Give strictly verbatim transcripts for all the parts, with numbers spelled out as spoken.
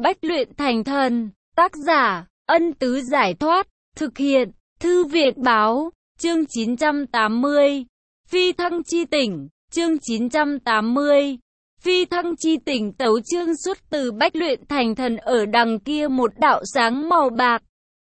Bách luyện thành thần, tác giả, Ân Tứ Giải Thoát, thực hiện, Thư Viện Báo, chương chín trăm tám mươi, Phi Thăng Chi Tỉnh, chương chín trăm tám mươi, Phi Thăng Chi Tỉnh. Tấu chương xuất từ Bách luyện thành thần. Ở đằng kia một đạo sáng màu bạc,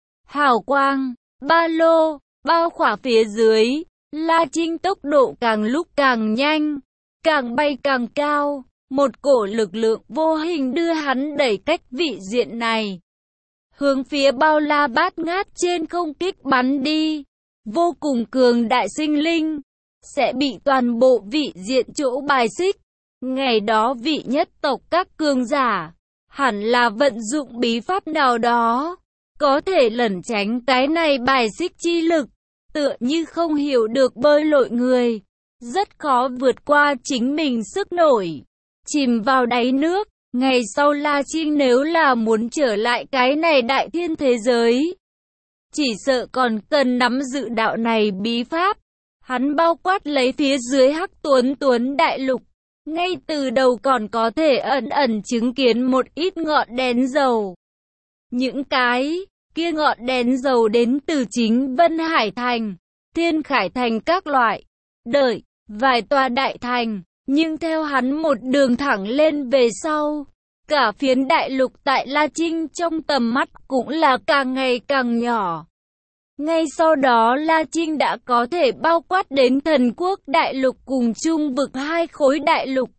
hào quang, ba lô, bao khỏa phía dưới, La Trinh tốc độ càng lúc càng nhanh, càng bay càng cao. Một cổ lực lượng vô hình đưa hắn đẩy cách vị diện này, hướng phía bao la bát ngát trên không kích bắn đi. Vô cùng cường đại sinh linh, sẽ bị toàn bộ vị diện chỗ bài xích. Ngày đó vị nhất tộc các cường giả, hẳn là vận dụng bí pháp nào đó, có thể lẩn tránh cái này bài xích chi lực. Tựa như không hiểu được bơi lội người, rất khó vượt qua chính mình sức nổi, chìm vào đáy nước. Ngày sau La Trinh nếu là muốn trở lại cái này đại thiên thế giới, chỉ sợ còn cần nắm giữ đạo này bí pháp. Hắn bao quát lấy phía dưới Hắc Tuấn Tuấn đại lục, ngay từ đầu còn có thể ẩn ẩn chứng kiến một ít ngọn đèn dầu. Những cái kia ngọn đèn dầu đến từ chính Vân Hải Thành, Thiên Khải Thành các loại, đợi, vài tòa đại thành. Nhưng theo hắn một đường thẳng lên về sau, cả phiến đại lục tại La Trinh trong tầm mắt cũng là càng ngày càng nhỏ. Ngay sau đó La Trinh đã có thể bao quát đến Thần Quốc đại lục cùng Trung vực hai khối đại lục.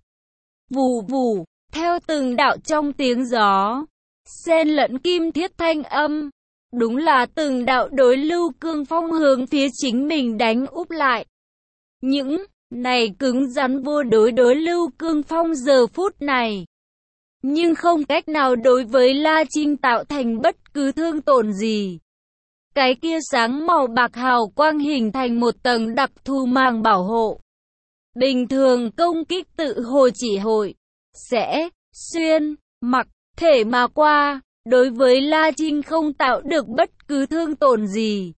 Vù vù, theo từng đạo trong tiếng gió, xen lẫn kim thiết thanh âm, đúng là từng đạo đối lưu cương phong hướng phía chính mình đánh úp lại. Những này cứng rắn vô đối đối lưu cương phong giờ phút này, nhưng không cách nào đối với La Trinh tạo thành bất cứ thương tổn gì. Cái kia sáng màu bạc hào quang hình thành một tầng đặc thù màng bảo hộ. Bình thường công kích tự hồ chỉ hội sẽ xuyên mặc thể mà qua, đối với La Trinh không tạo được bất cứ thương tổn gì.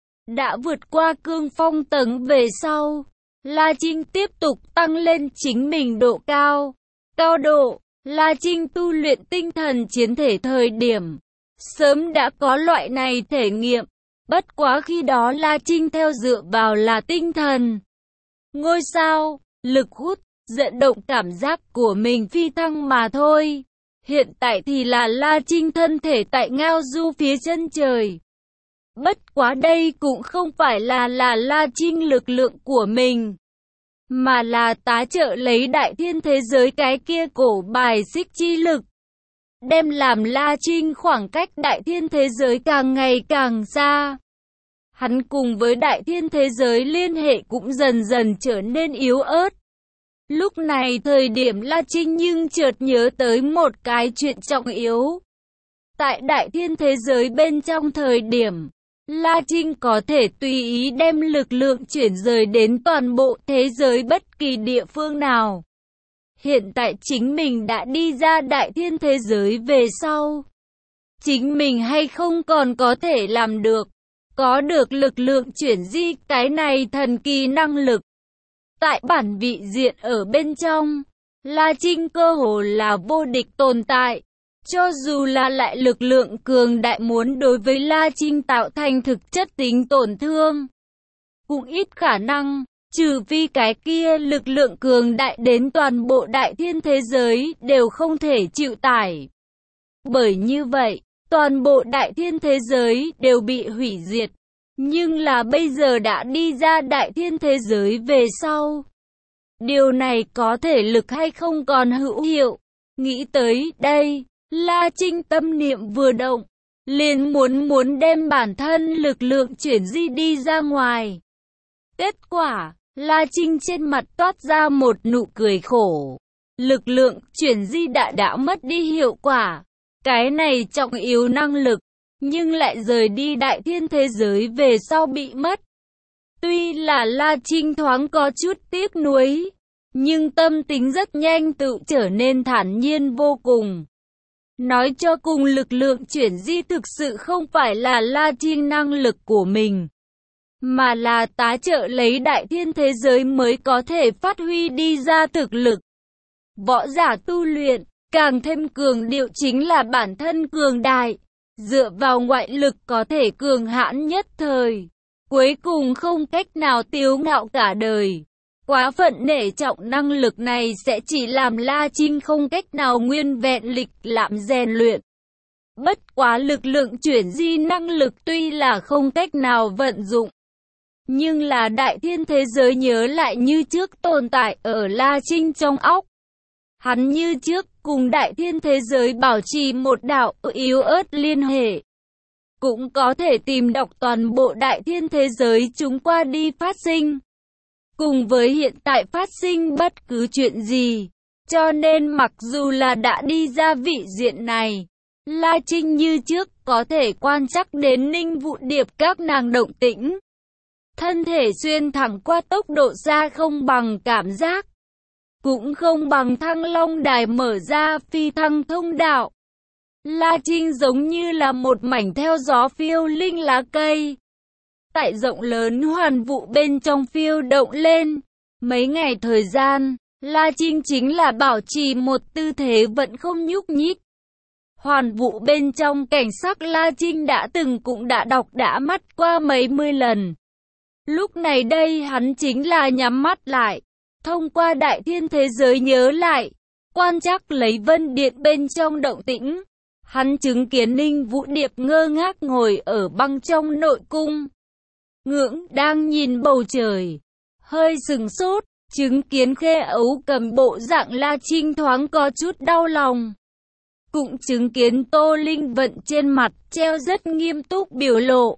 Đã vượt qua cương phong tầng về sau, La Trinh tiếp tục tăng lên chính mình độ cao. Cao độ, La Trinh tu luyện tinh thần chiến thể thời điểm, sớm đã có loại này thể nghiệm. Bất quá khi đó La Trinh theo dựa vào là tinh thần ngôi sao, lực hút, dẫn động cảm giác của mình phi thăng mà thôi. Hiện tại thì là La Trinh thân thể tại ngao du phía chân trời. Bất quá đây cũng không phải là là La Trinh lực lượng của mình, mà là tá trợ lấy đại thiên thế giới cái kia cổ bài xích chi lực, đem làm La Trinh khoảng cách đại thiên thế giới càng ngày càng xa. Hắn cùng với đại thiên thế giới liên hệ cũng dần dần trở nên yếu ớt. Lúc này thời điểm La Trinh nhưng chợt nhớ tới một cái chuyện trọng yếu. Tại đại thiên thế giới bên trong thời điểm, La Trinh có thể tùy ý đem lực lượng chuyển rời đến toàn bộ thế giới bất kỳ địa phương nào. Hiện tại chính mình đã đi ra đại thiên thế giới về sau, chính mình hay không còn có thể làm được, có được lực lượng chuyển di cái này thần kỳ năng lực. Tại bản vị diện ở bên trong, La Trinh cơ hồ là vô địch tồn tại. Cho dù là lại lực lượng cường đại muốn đối với La Trinh tạo thành thực chất tính tổn thương, cũng ít khả năng, trừ phi cái kia lực lượng cường đại đến toàn bộ đại thiên thế giới đều không thể chịu tải. Bởi như vậy, toàn bộ đại thiên thế giới đều bị hủy diệt. Nhưng là bây giờ đã đi ra đại thiên thế giới về sau, điều này có thể lực hay không còn hữu hiệu. Nghĩ tới đây, La Trinh tâm niệm vừa động, liền muốn muốn đem bản thân lực lượng chuyển di đi ra ngoài. Kết quả, La Trinh trên mặt toát ra một nụ cười khổ. Lực lượng chuyển di đã đã mất đi hiệu quả. Cái này trọng yếu năng lực, nhưng lại rời đi đại thiên thế giới về sau bị mất. Tuy là La Trinh thoáng có chút tiếc nuối, nhưng tâm tính rất nhanh tự trở nên thản nhiên vô cùng. Nói cho cùng lực lượng chuyển di thực sự không phải là La Trinh năng lực của mình, mà là tá trợ lấy đại thiên thế giới mới có thể phát huy đi ra thực lực. Võ giả tu luyện, Càng thêm cường điệu chính là bản thân cường đại, dựa vào ngoại lực có thể cường hãn nhất thời, cuối cùng không cách nào tiếu ngạo cả đời. Quá phận nể trọng năng lực này sẽ chỉ làm La Trinh không cách nào nguyên vẹn lịch lãm rèn luyện. Bất quá lực lượng chuyển di năng lực tuy là không cách nào vận dụng, nhưng là đại thiên thế giới nhớ lại như trước tồn tại ở La Trinh trong óc. Hắn như trước cùng đại thiên thế giới bảo trì một đạo yếu ớt liên hệ. Cũng có thể tìm đọc toàn bộ đại thiên thế giới chúng qua đi phát sinh. Cùng với hiện tại phát sinh bất cứ chuyện gì. Cho nên mặc dù là đã đi ra vị diện này, La Trinh như trước có thể quan trắc đến Ninh Vũ Điệp các nàng động tĩnh. Thân thể xuyên thẳng qua tốc độ xa không bằng cảm giác, cũng không bằng Thăng Long Đài mở ra phi thăng thông đạo. La Trinh giống như là một mảnh theo gió phiêu linh lá cây, tại rộng lớn hoàn vũ bên trong phiêu động lên. Mấy ngày thời gian, La Trinh chính là bảo trì một tư thế vẫn không nhúc nhích. Hoàn vũ bên trong cảnh sắc La Trinh đã từng cũng đã đọc đã mắt qua mấy mươi lần. Lúc này đây hắn chính là nhắm mắt lại, thông qua đại thiên thế giới nhớ lại, quan trắc lấy vân điện bên trong động tĩnh. Hắn chứng kiến Ninh Vũ Điệp ngơ ngác ngồi ở băng trong nội cung, ngưỡng đang nhìn bầu trời, hơi sừng sốt, chứng kiến Khê Ấu Cầm bộ dạng La Trinh thoáng có chút đau lòng. Cũng chứng kiến Tô Linh Vận trên mặt treo rất nghiêm túc biểu lộ,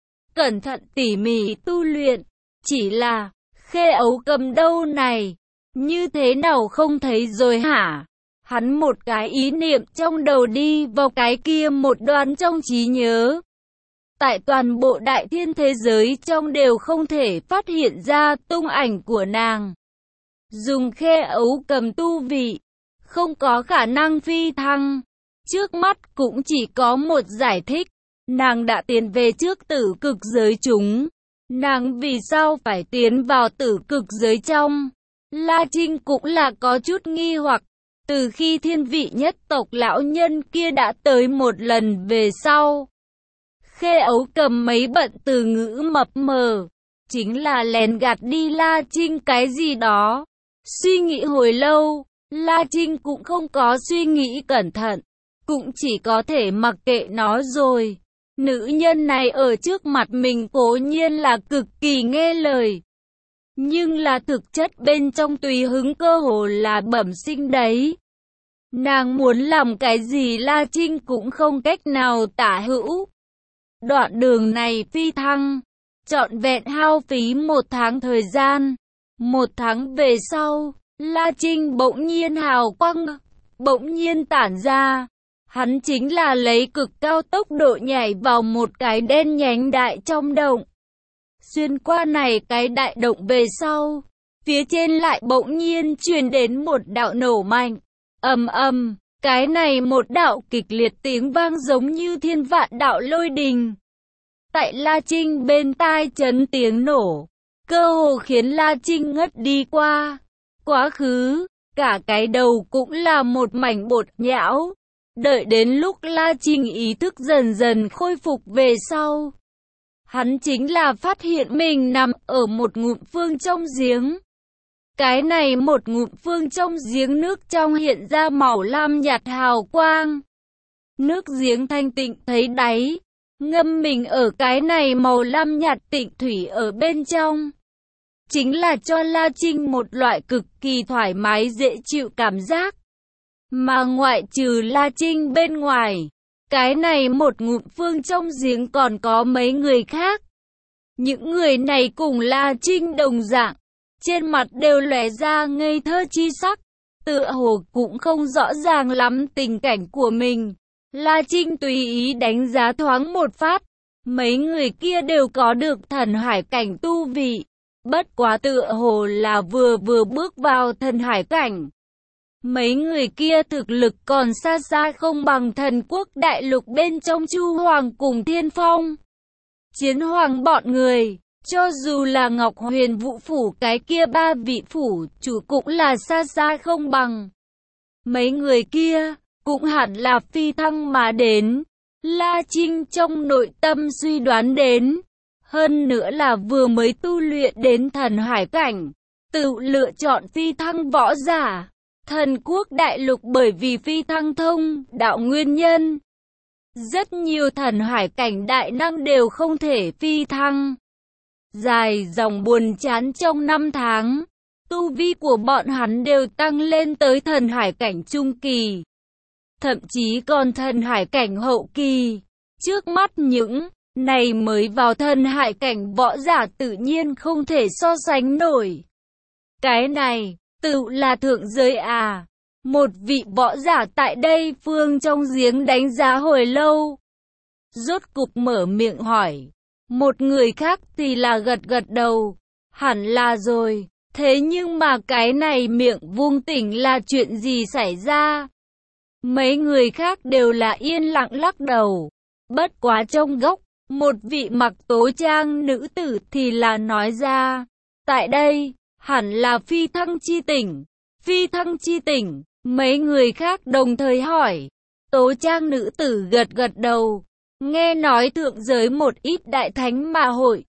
cẩn thận tỉ mỉ tu luyện. Chỉ là, Khê Ấu Cầm đâu này, như thế nào không thấy rồi hả? Hắn một cái ý niệm trong đầu đi vào cái kia một đoán trong trí nhớ. Tại toàn bộ đại thiên thế giới trong đều không thể phát hiện ra tung ảnh của nàng. Dùng Khê Ấu Cầm tu vị, không có khả năng phi thăng. Trước mắt cũng chỉ có một giải thích, nàng đã tiến về trước tử cực giới chúng. Nàng vì sao phải tiến vào tử cực giới trong? La Trinh cũng là có chút nghi hoặc. Từ khi thiên vị nhất tộc lão nhân kia đã tới một lần về sau, Khê Ấu Cầm mấy bận từ ngữ mập mờ, chính là lén gạt đi La Trinh cái gì đó. Suy nghĩ hồi lâu, La Trinh cũng không có suy nghĩ cẩn thận, cũng chỉ có thể mặc kệ nó rồi. Nữ nhân này ở trước mặt mình cố nhiên là cực kỳ nghe lời, nhưng là thực chất bên trong tùy hứng cơ hồ là bẩm sinh đấy. Nàng muốn làm cái gì La Trinh cũng không cách nào tả hữu. Đoạn đường này phi thăng, trọn vẹn hao phí một tháng thời gian. Một tháng về sau, La Trinh bỗng nhiên hào quang, bỗng nhiên tản ra. Hắn chính là lấy cực cao tốc độ nhảy vào một cái đen nhánh đại trong động. Xuyên qua này cái đại động về sau, phía trên lại bỗng nhiên truyền đến một đạo nổ mạnh. Ầm ầm, cái này một đạo kịch liệt tiếng vang giống như thiên vạn đạo lôi đình. Tại La Trinh bên tai chấn tiếng nổ, cơ hồ khiến La Trinh ngất đi qua. Quá khứ, cả cái đầu cũng là một mảnh bột nhão. Đợi đến lúc La Trinh ý thức dần dần khôi phục về sau, hắn chính là phát hiện mình nằm ở một ngụm phương trong giếng. Cái này một ngụm phương trong giếng nước trong hiện ra màu lam nhạt hào quang. Nước giếng thanh tịnh thấy đáy, ngâm mình ở cái này màu lam nhạt tịnh thủy ở bên trong. Chính là cho La Trinh một loại cực kỳ thoải mái dễ chịu cảm giác. Mà ngoại trừ La Trinh bên ngoài, cái này một ngụm phương trong giếng còn có mấy người khác. Những người này cùng La Trinh đồng dạng, trên mặt đều lóe ra ngây thơ chi sắc, tựa hồ cũng không rõ ràng lắm tình cảnh của mình. La Trinh tùy ý đánh giá thoáng một phát, mấy người kia đều có được thần hải cảnh tu vị, bất quá tựa hồ là vừa vừa bước vào thần hải cảnh. Mấy người kia thực lực còn xa xa không bằng thần quốc đại lục bên trong Chu Hoàng cùng Thiên Phong. Chiến Hoàng bọn người, cho dù là Ngọc Huyền Vũ phủ cái kia ba vị phủ chủ cũng là xa xa không bằng. mấy người kia cũng hẳn là phi thăng mà đến. La Trinh trong nội tâm suy đoán đến, hơn nữa là vừa mới tu luyện đến thần hải cảnh, tự lựa chọn phi thăng võ giả. Thần quốc đại lục bởi vì phi thăng thông đạo nguyên nhân, rất nhiều thần hải cảnh đại năng đều không thể phi thăng. Dài dòng buồn chán trong năm tháng, tu vi của bọn hắn đều tăng lên tới thần hải cảnh trung kỳ, thậm chí còn thần hải cảnh hậu kỳ. Trước mắt những này mới vào thần hải cảnh võ giả tự nhiên không thể so sánh nổi. Cái này, tự là thượng giới à? Một vị võ giả tại đây phương trong giếng đánh giá hồi lâu, rốt cục mở miệng hỏi. Một người khác thì là gật gật đầu, hẳn là rồi. Thế nhưng mà cái này miệng vuông tỉnh là chuyện gì xảy ra? Mấy người khác đều là yên lặng lắc đầu. Bất quá trong góc, một vị mặc tố trang nữ tử thì là nói ra. Tại đây, hẳn là phi thăng chi tỉnh. Phi thăng chi tỉnh, mấy người khác đồng thời hỏi. Tố trang nữ tử gật gật đầu. Nghe nói thượng giới một ít đại thánh mà hội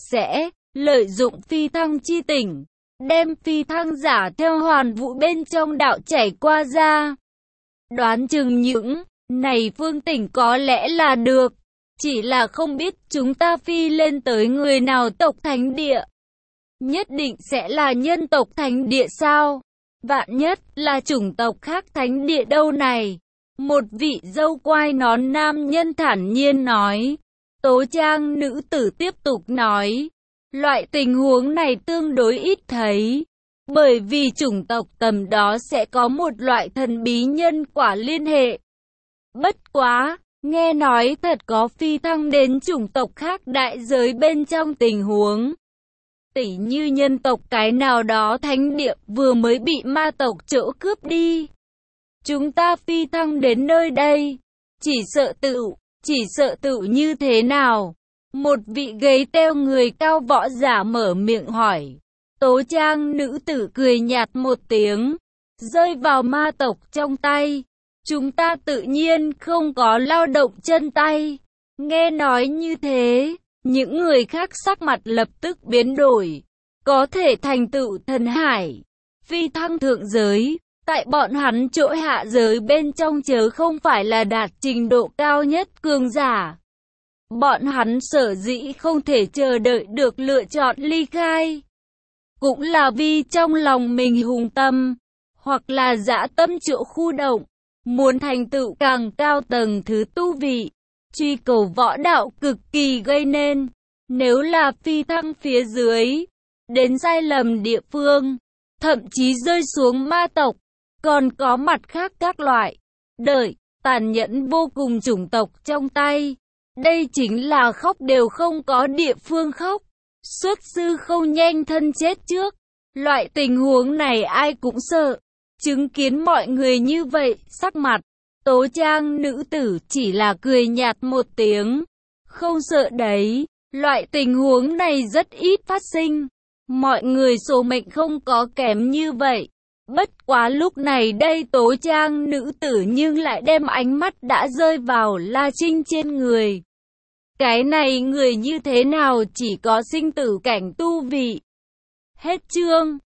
sẽ lợi dụng phi thăng chi tỉnh, đem phi thăng giả theo hoàn vũ bên trong đạo chảy qua ra. Đoán chừng những này phương tỉnh có lẽ là được, chỉ là không biết chúng ta phi lên tới người nào tộc thánh địa. Nhất định sẽ là nhân tộc thánh địa sao? Vạn nhất là chủng tộc khác thánh địa đâu này? Một vị dâu quai nón nam nhân thản nhiên nói. Tố trang nữ tử tiếp tục nói. Loại tình huống này tương đối ít thấy. Bởi vì chủng tộc tầm đó sẽ có một loại thần bí nhân quả liên hệ. Bất quá, nghe nói thật có phi thăng đến chủng tộc khác đại giới bên trong tình huống. Tỉ như nhân tộc cái nào đó thánh địa vừa mới bị ma tộc chỗ cướp đi. Chúng ta phi thăng đến nơi đây, chỉ sợ tự, chỉ sợ tự như thế nào? Một vị gầy teo người cao võ giả mở miệng hỏi. Tố trang nữ tử cười nhạt một tiếng, rơi vào ma tộc trong tay. Chúng ta tự nhiên không có lao động chân tay. Nghe nói như thế, những người khác sắc mặt lập tức biến đổi. Có thể thành tựu thần hải, phi thăng thượng giới. Tại bọn hắn chỗ hạ giới bên trong chớ không phải là đạt trình độ cao nhất cường giả. Bọn hắn sở dĩ không thể chờ đợi được lựa chọn ly khai. Cũng là vì trong lòng mình hùng tâm, hoặc là dã tâm chỗ khu động, muốn thành tựu càng cao tầng thứ tu vị, truy cầu võ đạo cực kỳ gây nên. Nếu là phi thăng phía dưới, đến sai lầm địa phương, thậm chí rơi xuống ma tộc, còn có mặt khác các loại đợi tàn nhẫn vô cùng chủng tộc trong tay. Đây chính là khóc đều không có địa phương khóc. Xuất sư không nhanh thân chết trước. Loại tình huống này ai cũng sợ. Chứng kiến mọi người như vậy, sắc mặt tố trang nữ tử chỉ là cười nhạt một tiếng. Không sợ đấy, loại tình huống này rất ít phát sinh. Mọi người số mệnh không có kém như vậy. Bất quá lúc này đây tố trang nữ tử nhưng lại đem ánh mắt đã rơi vào La Trinh trên người. Cái này người như thế nào chỉ có sinh tử cảnh tu vị. Hết chương.